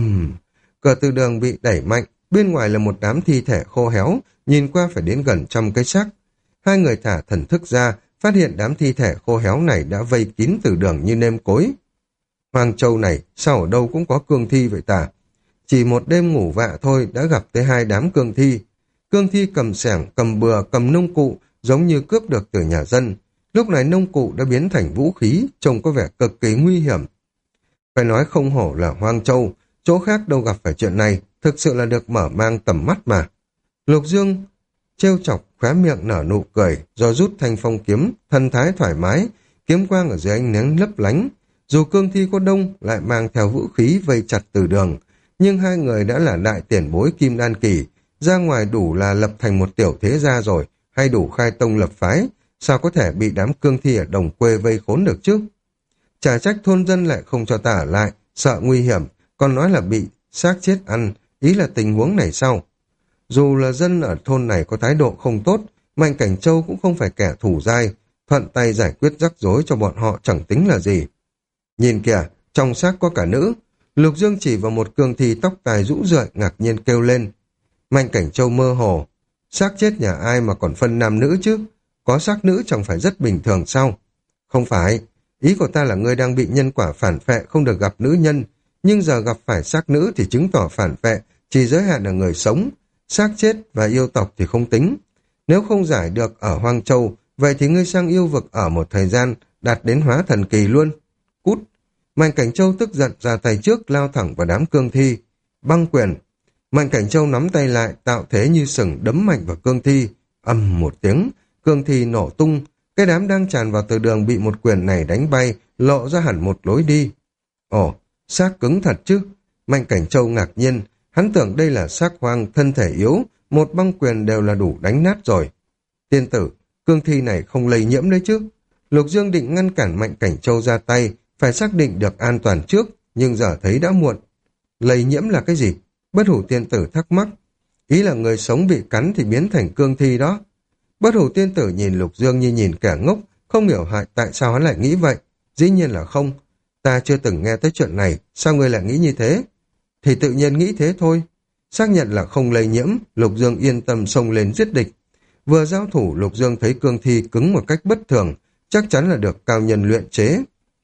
Cửa từ đường bị đẩy mạnh, bên ngoài là một đám thi thể khô héo, nhìn qua phải đến gần 100 cái xác. Hai người thả thần thức ra, phát hiện đám thi thể khô héo này đã vây kín từ đường như nêm cối. Hoàng Châu này, sao ở đâu cũng có cương thi vậy ta? Chỉ một đêm ngủ vạ thôi đã gặp tới 2 đám cương thi. Cương thi cầm xẻng, cầm bừa, cầm nông cụ, giống như cướp được từ nhà dân. Lúc này nông cụ đã biến thành vũ khí, trông có vẻ cực kỳ nguy hiểm. Phải nói không hổ là Hoang Châu, chỗ khác đâu gặp phải chuyện này, thực sự là được mở mang tầm mắt mà. Lục Dương trêu chọc, khóe miệng nở nụ cười, rồi rút thanh phong kiếm, thần thái thoải mái, kiếm quang ở dưới ánh nắng lấp lánh. Dù cương thi có đông, lại mang theo vũ khí vây chặt từ đường, nhưng hai người đã là đại tiền bối kim đan kỳ, ra ngoài đủ là lập thành một tiểu thế gia rồi, hay đủ khai tông lập phái, sao có thể bị đám cương thi ở đồng quê vây khốn được chứ? Chả trách thôn dân lại không cho ta ở lại, sợ nguy hiểm, còn nói là bị xác chết ăn, ý là tình huống này sao? Dù là dân ở thôn này có thái độ không tốt, Mạnh Cảnh Châu cũng không phải kẻ thủ dai, thuận tay giải quyết rắc rối cho bọn họ chẳng tính là gì. Nhìn kìa, trong xác có cả nữ. Lục Dương chỉ vào một cương thi tóc tai rũ rượi ngạc nhiên kêu lên. Mạnh Cảnh Châu mơ hồ, xác chết nhà ai mà còn phân nam nữ chứ? Có xác nữ chẳng phải rất bình thường sao? Không phải, ý của ta là ngươi đang bị nhân quả phản phệ không được gặp nữ nhân, nhưng giờ gặp phải xác nữ thì chứng tỏ phản phệ chỉ giới hạn ở người sống, xác chết và yêu tộc thì không tính. Nếu không giải được ở Hoang Châu, vậy thì ngươi sang yêu vực ở một thời gian, đạt đến hóa thần kỳ luôn. Cút! Mạnh Cảnh Châu tức giận ra tay trước lao thẳng vào đám cương thi. Băng quyền! Mạnh Cảnh Châu nắm tay lại, tạo thế như sừng đấm mạnh vào cương thi. Ầm một tiếng, cương thi nổ tung, cái đám đang tràn vào từ đường bị một quyền này đánh bay, lộ ra hẳn một lối đi. Ồ, xác cứng thật chứ? Mạnh Cảnh Châu ngạc nhiên, hắn tưởng đây là xác hoang thân thể yếu, một băng quyền đều là đủ đánh nát rồi. Tiên tử, cương thi này không lây nhiễm đấy chứ? Lục Dương định ngăn cản Mạnh Cảnh Châu ra tay, phải xác định được an toàn trước, nhưng giờ thấy đã muộn. Lây nhiễm là cái gì? Bất Hủ tiên tử thắc mắc. Ý là người sống bị cắn thì biến thành cương thi đó. Bất Hủ tiên tử nhìn Lục Dương như nhìn kẻ ngốc, không hiểu tại sao hắn lại nghĩ vậy. Dĩ nhiên là không. Ta chưa từng nghe tới chuyện này, sao ngươi lại nghĩ như thế? Thì tự nhiên nghĩ thế thôi. Xác nhận là không lây nhiễm, Lục Dương yên tâm xông lên giết địch. Vừa giao thủ, Lục Dương thấy cương thi cứng một cách bất thường, chắc chắn là được cao nhân luyện chế.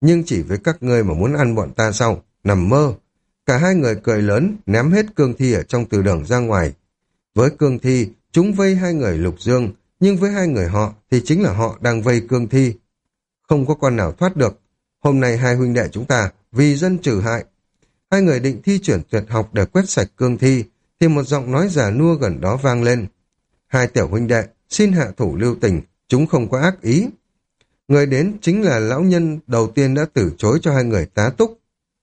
nhưng chỉ với các ngươi mà muốn ăn bọn ta sao? Nằm mơ. Cả hai người cười lớn, ném hết cương thi ở trong từ đường ra ngoài. Với cương thi, chúng vây hai người Lục Dương, nhưng với hai người họ thì chính là họ đang vây cương thi. Không có con nào thoát được. Hôm nay hai huynh đệ chúng ta vì dân trừ hại. Hai người định thi chuyển tuyệt học để quét sạch cương thi, thì một giọng nói già nua gần đó vang lên. Hai tiểu huynh đệ, xin hạ thủ lưu tình, chúng không có ác ý. Người đến chính là lão nhân đầu tiên đã từ chối cho hai người tá túc.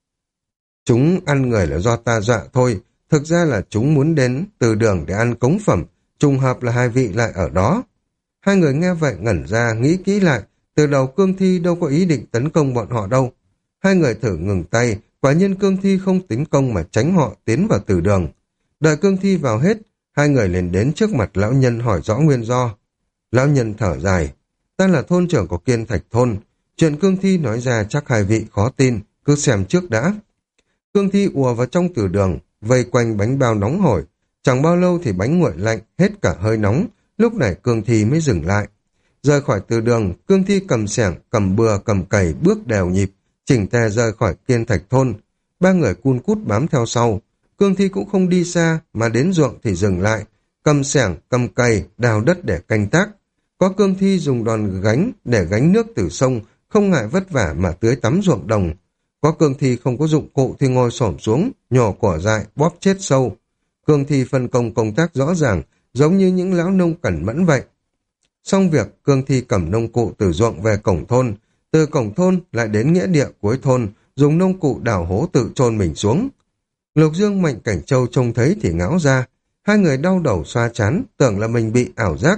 Chúng ăn người là do ta dọa thôi, thực ra là chúng muốn đến từ đường để ăn cống phẩm, trùng hợp là hai vị lại ở đó. Hai người nghe vậy ngẩn ra, nghĩ kỹ lại, từ đầu cương thi đâu có ý định tấn công bọn họ đâu. Hai người thử ngừng tay, quả nhiên cương thi không tính công mà tránh họ tiến vào từ đường. Đợi cương thi vào hết, hai người liền đến trước mặt lão nhân hỏi rõ nguyên do. Lão nhân thở dài, ta là thôn trưởng của Kiên Thạch thôn, chuyện cương thi nói ra chắc hai vị khó tin, cứ xem trước đã. Cương thi ùa vào trong từ đường, vây quanh bánh bao nóng hổi, chẳng bao lâu thì bánh nguội lạnh, hết cả hơi nóng, lúc này cương thi mới dừng lại. Rời khỏi từ đường, cương thi cầm xẻng, cầm bừa, cầm cày, bước đều nhịp, chỉnh tề rời khỏi Kiên Thạch thôn. Ba người cun cút bám theo sau. Cương thi cũng không đi xa, mà đến ruộng thì dừng lại, cầm xẻng, cầm cày, đào đất để canh tác. Có cương thi dùng đòn gánh để gánh nước từ sông, không ngại vất vả mà tưới tắm ruộng đồng. Có cương thi không có dụng cụ thì ngồi xổm xuống, nhổ cỏ dại, bóp chết sâu. Cương thi phân công công tác rõ ràng, giống như những lão nông cẩn mẫn vậy. Xong việc, cương thi cầm nông cụ từ ruộng về cổng thôn, từ cổng thôn lại đến nghĩa địa cuối thôn, dùng nông cụ đào hố tự chôn mình xuống. Lục Dương, Mạnh Cảnh Châu trông thấy thì ngáo ra, hai người đau đầu xoa chán, tưởng là mình bị ảo giác.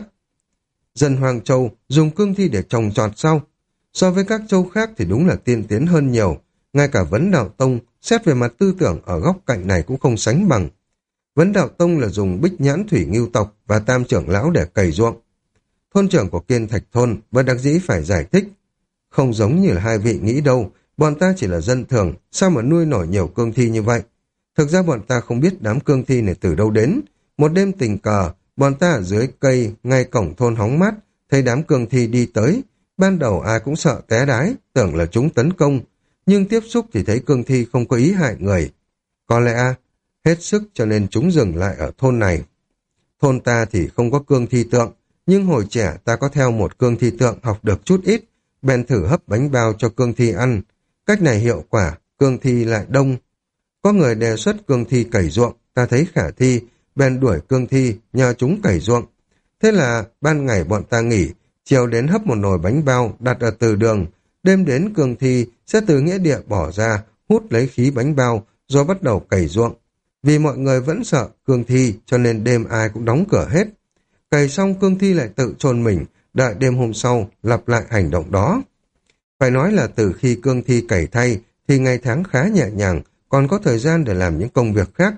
Dân Hoàng Châu dùng cương thi để trồng trọt sau. So với các châu khác thì đúng là tiên tiến hơn nhiều, ngay cả Vấn Đạo Tông, xét về mặt tư tưởng ở góc cạnh này cũng không sánh bằng. Vấn Đạo Tông là dùng Bích Nhãn Thủy Ngưu tộc và Tam trưởng lão để cày ruộng. Thôn trưởng của Kiên Thạch thôn bất đắc dĩ phải giải thích. Không giống như là hai vị nghĩ đâu, bọn ta chỉ là dân thường, sao mà nuôi nổi nhiều cương thi như vậy? Thực ra bọn ta không biết đám cương thi này từ đâu đến. Một đêm tình cờ, bọn ta ở dưới cây, ngay cổng thôn hóng mát, thấy đám cương thi đi tới. Ban đầu ai cũng sợ té đái, tưởng là chúng tấn công. Nhưng tiếp xúc thì thấy cương thi không có ý hại người. Có lẽ hết sức cho nên chúng dừng lại ở thôn này. Thôn ta thì không có cương thi tượng, nhưng hồi trẻ ta có theo một cương thi tượng học được chút ít, bèn thử hấp bánh bao cho cương thi ăn. Cách này hiệu quả, cương thi lại đông. Có người đề xuất cương thi cày ruộng, ta thấy khả thi, bèn đuổi cương thi, nhờ chúng cày ruộng. Thế là ban ngày bọn ta nghỉ, chiều đến hấp một nồi bánh bao đặt ở từ đường, đêm đến cương thi sẽ từ nghĩa địa bỏ ra, hút lấy khí bánh bao, rồi bắt đầu cày ruộng. Vì mọi người vẫn sợ cương thi, cho nên đêm ai cũng đóng cửa hết. Cày xong cương thi lại tự chôn mình, đợi đêm hôm sau lặp lại hành động đó. Phải nói là từ khi cương thi cày thay thì ngày tháng khá nhẹ nhàng, còn có thời gian để làm những công việc khác.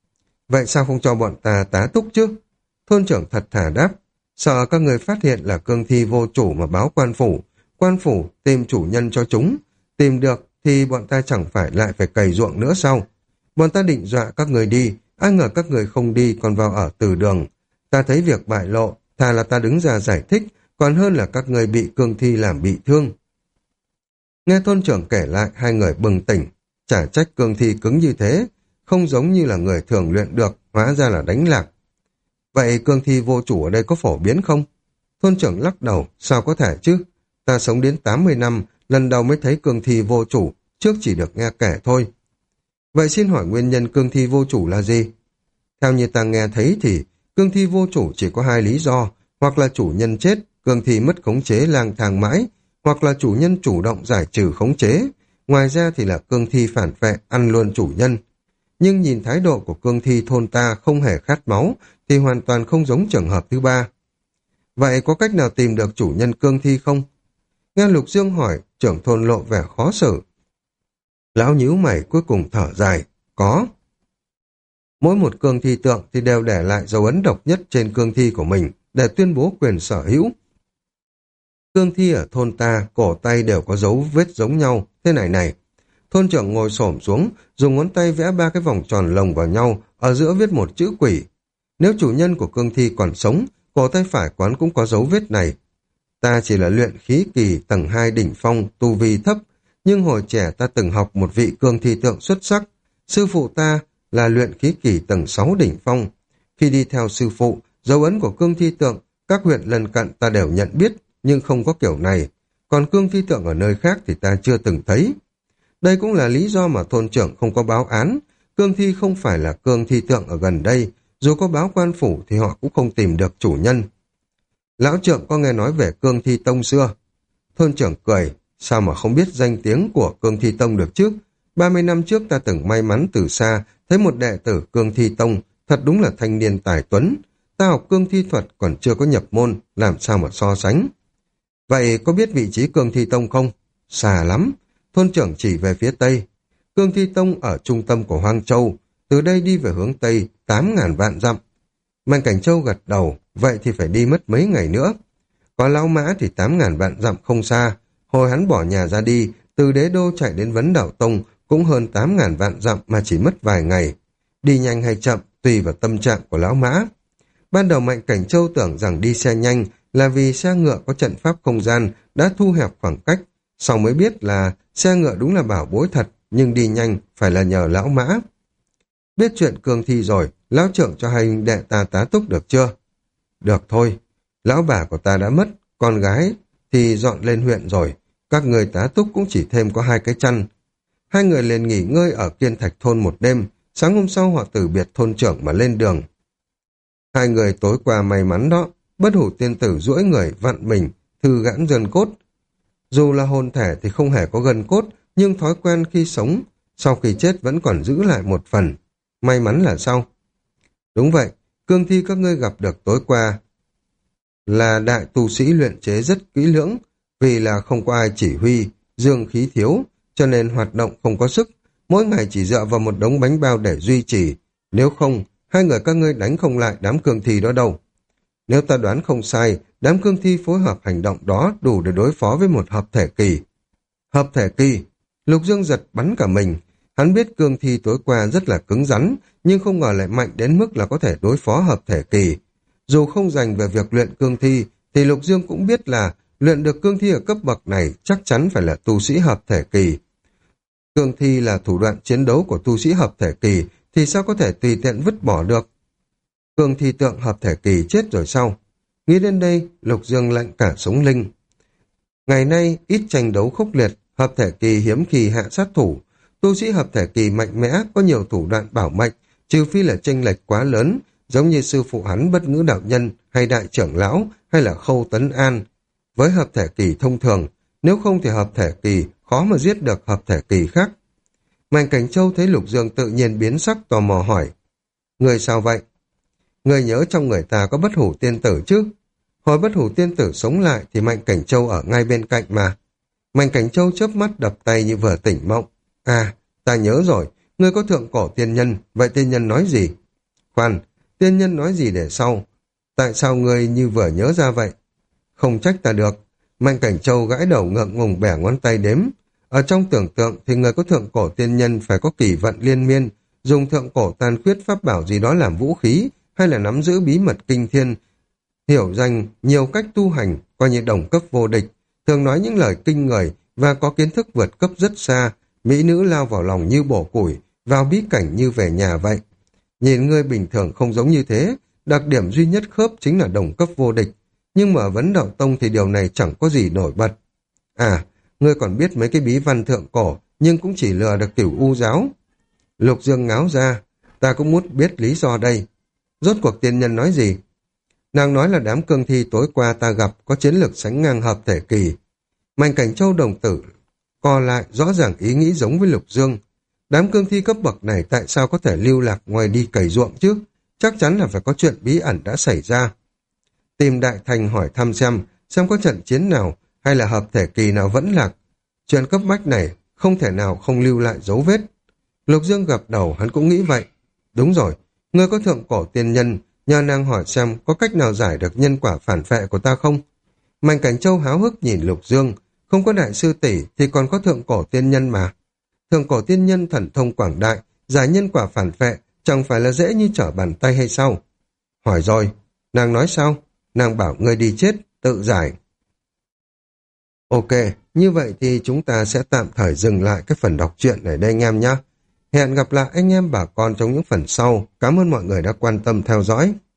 Vậy sao không cho bọn ta tá túc chứ? Thôn trưởng thật thà đáp, sợ các người phát hiện là cương thi vô chủ mà báo quan phủ tìm chủ nhân cho chúng. Tìm được thì bọn ta chẳng phải lại phải cày ruộng nữa sao? Bọn ta định dọa các người đi, ai ngờ các người không đi còn vào ở từ đường. Ta thấy việc bại lộ, thà là ta đứng ra giải thích, còn hơn là các người bị cương thi làm bị thương. Nghe thôn trưởng kể lại, hai người bừng tỉnh, chả trách cương thi cứng như thế, không giống như là người thường luyện được, hóa ra là đánh lạc. Vậy cương thi vô chủ ở đây có phổ biến không? Thôn trưởng lắc đầu, sao có thể chứ? Ta sống đến 80 năm, lần đầu mới thấy cương thi vô chủ, trước chỉ được nghe kể thôi. Vậy xin hỏi nguyên nhân cương thi vô chủ là gì? Theo như ta nghe thấy thì cương thi vô chủ chỉ có hai lý do, hoặc là chủ nhân chết, cương thi mất khống chế lang thang mãi, hoặc là chủ nhân chủ động giải trừ khống chế. Ngoài ra thì là cương thi phản vệ, ăn luôn chủ nhân. Nhưng nhìn thái độ của cương thi thôn ta không hề khát máu, thì hoàn toàn không giống trường hợp thứ ba. Vậy có cách nào tìm được chủ nhân cương thi không? Nghe Lục Dương hỏi, trưởng thôn lộ vẻ khó xử. Lão nhíu mày cuối cùng thở dài, có. Mỗi một cương thi tượng thì đều để lại dấu ấn độc nhất trên cương thi của mình để tuyên bố quyền sở hữu. Cương thi ở thôn ta, cổ tay đều có dấu vết giống nhau, thế này. Thôn trưởng ngồi xổm xuống, dùng ngón tay vẽ 3 cái vòng tròn lồng vào nhau, ở giữa viết một chữ quỷ. Nếu chủ nhân của cương thi còn sống, cổ tay phải quán cũng có dấu vết này. Ta chỉ là luyện khí kỳ tầng 2 đỉnh phong, tu vi thấp, nhưng hồi trẻ ta từng học một vị cương thi tượng xuất sắc. Sư phụ ta là luyện khí kỳ tầng 6 đỉnh phong. Khi đi theo sư phụ, dấu ấn của cương thi tượng, các huyện lân cận ta đều nhận biết, nhưng không có kiểu này. Còn cương thi tượng ở nơi khác thì ta chưa từng thấy. Đây cũng là lý do mà thôn trưởng không có báo án. Cương thi không phải là cương thi tượng ở gần đây, dù có báo quan phủ thì họ cũng không tìm được chủ nhân. Lão trượng có nghe nói về cương thi tông xưa? Thôn trưởng cười, sao mà không biết danh tiếng của cương thi tông được chứ? 30 năm trước ta từng may mắn từ xa thấy một đệ tử cương thi tông, thật đúng là thanh niên tài tuấn. Ta học cương thi thuật còn chưa có nhập môn, làm sao mà so sánh? Vậy có biết vị trí cương thi tông không? Xa lắm. Thôn trưởng chỉ về phía tây. Cương thi tông ở trung tâm của Hoang Châu, từ đây đi về hướng tây 8.000 vạn dặm. Mạnh Cảnh Châu gật đầu, vậy thì phải đi mất mấy ngày nữa. Có Lão Mã thì 8.000 vạn dặm không xa. Hồi hắn bỏ nhà ra đi, từ Đế Đô chạy đến Vấn Đạo Tông cũng hơn 8.000 vạn dặm mà chỉ mất vài ngày. Đi nhanh hay chậm tùy vào tâm trạng của Lão Mã. Ban đầu Mạnh Cảnh Châu tưởng rằng đi xe nhanh là vì xe ngựa có trận pháp không gian đã thu hẹp khoảng cách. Sau mới biết là xe ngựa đúng là bảo bối thật, nhưng đi nhanh phải là nhờ Lão Mã. Biết chuyện cương thi rồi, Lão trưởng cho hai huynh đệ ta tá túc được chưa? Được thôi, lão bà của ta đã mất, con gái thì dọn lên huyện rồi. Các người tá túc cũng chỉ thêm có 2 cái chăn. Hai người liền nghỉ ngơi ở Kiên Thạch thôn một đêm, sáng hôm sau họ từ biệt thôn trưởng mà lên đường. Hai người tối qua may mắn đó, Bất Hủ tiên tử duỗi người vặn mình, thư giãn gân cốt. Dù là hồn thể thì không hề có gân cốt, nhưng thói quen khi sống, sau khi chết vẫn còn giữ lại một phần. May mắn là sao? Đúng vậy, cương thi các ngươi gặp được tối qua là đại tu sĩ luyện chế rất kỹ lưỡng, vì là không có ai chỉ huy, dương khí thiếu, cho nên hoạt động không có sức, mỗi ngày chỉ dựa vào một đống bánh bao để duy trì. Nếu không, hai người các ngươi đánh không lại đám cương thi đó đâu. Nếu ta đoán không sai, đám cương thi phối hợp hành động đó đủ để đối phó với một hợp thể kỳ. Hợp thể kỳ? Lục Dương giật bắn cả mình. Hắn biết cương thi tối qua rất là cứng rắn, nhưng không ngờ lại mạnh đến mức là có thể đối phó hợp thể kỳ. Dù không dành về việc luyện cương thi, thì Lục Dương cũng biết là luyện được cương thi ở cấp bậc này chắc chắn phải là tu sĩ hợp thể kỳ. Cương thi là thủ đoạn chiến đấu của tu sĩ hợp thể kỳ, thì sao có thể tùy tiện vứt bỏ được? Cương thi tượng hợp thể kỳ chết rồi sao? Nghĩ đến đây, Lục Dương lạnh cả sống linh. Ngày nay, ít tranh đấu khốc liệt, hợp thể kỳ hiếm khi hạ sát thủ. Tu sĩ hợp thể kỳ mạnh mẽ, có nhiều thủ đoạn bảo mệnh, trừ phi là chênh lệch quá lớn, giống như sư phụ hắn Bất Ngữ đạo nhân, hay đại trưởng lão, hay là Khâu Tấn An. Với hợp thể kỳ thông thường, nếu không thì hợp thể kỳ khó mà giết được hợp thể kỳ khác. Mạnh Cảnh Châu thấy Lục Dương tự nhiên biến sắc, tò mò hỏi. Người sao vậy? Người nhớ trong người ta có Bất Hủ tiên tử chứ? Hồi Bất Hủ tiên tử sống lại thì Mạnh Cảnh Châu ở ngay bên cạnh mà. Mạnh Cảnh Châu chớp mắt đập tay như vừa tỉnh mộng. À, ta nhớ rồi, ngươi có thượng cổ tiên nhân, vậy tiên nhân nói gì? Khoan, tiên nhân nói gì để sau? Tại sao ngươi như vừa nhớ ra vậy? Không trách ta được. Mạnh Cảnh Châu gãi đầu ngượng ngùng bẻ ngón tay đếm. Ở trong tưởng tượng thì người có thượng cổ tiên nhân phải có kỳ vận liên miên, dùng thượng cổ tàn khuyết pháp bảo gì đó làm vũ khí, hay là nắm giữ bí mật kinh thiên, hiểu danh nhiều cách tu hành, coi như đồng cấp vô địch, thường nói những lời kinh người và có kiến thức vượt cấp rất xa, mỹ nữ lao vào lòng như bổ củi, vào bí cảnh như về nhà vậy. Nhìn ngươi bình thường không giống như thế, đặc điểm duy nhất khớp chính là đồng cấp vô địch, nhưng mà ở Vấn Đạo Tông thì điều này chẳng có gì nổi bật. À, ngươi còn biết mấy cái bí văn thượng cổ, nhưng cũng chỉ lừa được Cửu U giáo. Lục Dương ngáo ra, ta cũng muốn biết lý do đây. Rốt cuộc tiên nhân nói gì? Nàng nói là đám cương thi tối qua ta gặp có chiến lược sánh ngang hợp thể kỳ. Mạnh Cảnh Châu đồng tử co lại, rõ ràng ý nghĩ giống với Lục Dương. Đám cương thi cấp bậc này tại sao có thể lưu lạc ngoài đi cày ruộng chứ? Chắc chắn là phải có chuyện bí ẩn đã xảy ra. Tìm Đại Thành hỏi thăm xem có trận chiến nào hay là hợp thể kỳ nào vẫn lạc. Chuyện cấp bách này không thể nào không lưu lại dấu vết. Lục Dương gật đầu, hắn cũng nghĩ vậy. Đúng rồi, ngươi có thượng cổ tiên nhân, nhờ nàng hỏi xem có cách nào giải được nhân quả phản phệ của ta không? Mạnh Cảnh Châu háo hức nhìn Lục Dương, không có đại sư tỷ thì còn có thượng cổ tiên nhân mà. Thượng cổ tiên nhân thần thông quảng đại, giải nhân quả phản phệ chẳng phải là dễ như trở bàn tay hay sao? Hỏi rồi, nàng nói sao? Nàng bảo ngươi đi chết, tự giải. Ok, Như vậy thì chúng ta sẽ tạm thời dừng lại cái phần đọc truyện ở đây anh em nhé. Hẹn gặp lại anh em bà con trong những phần sau. Cảm ơn mọi người đã quan tâm theo dõi.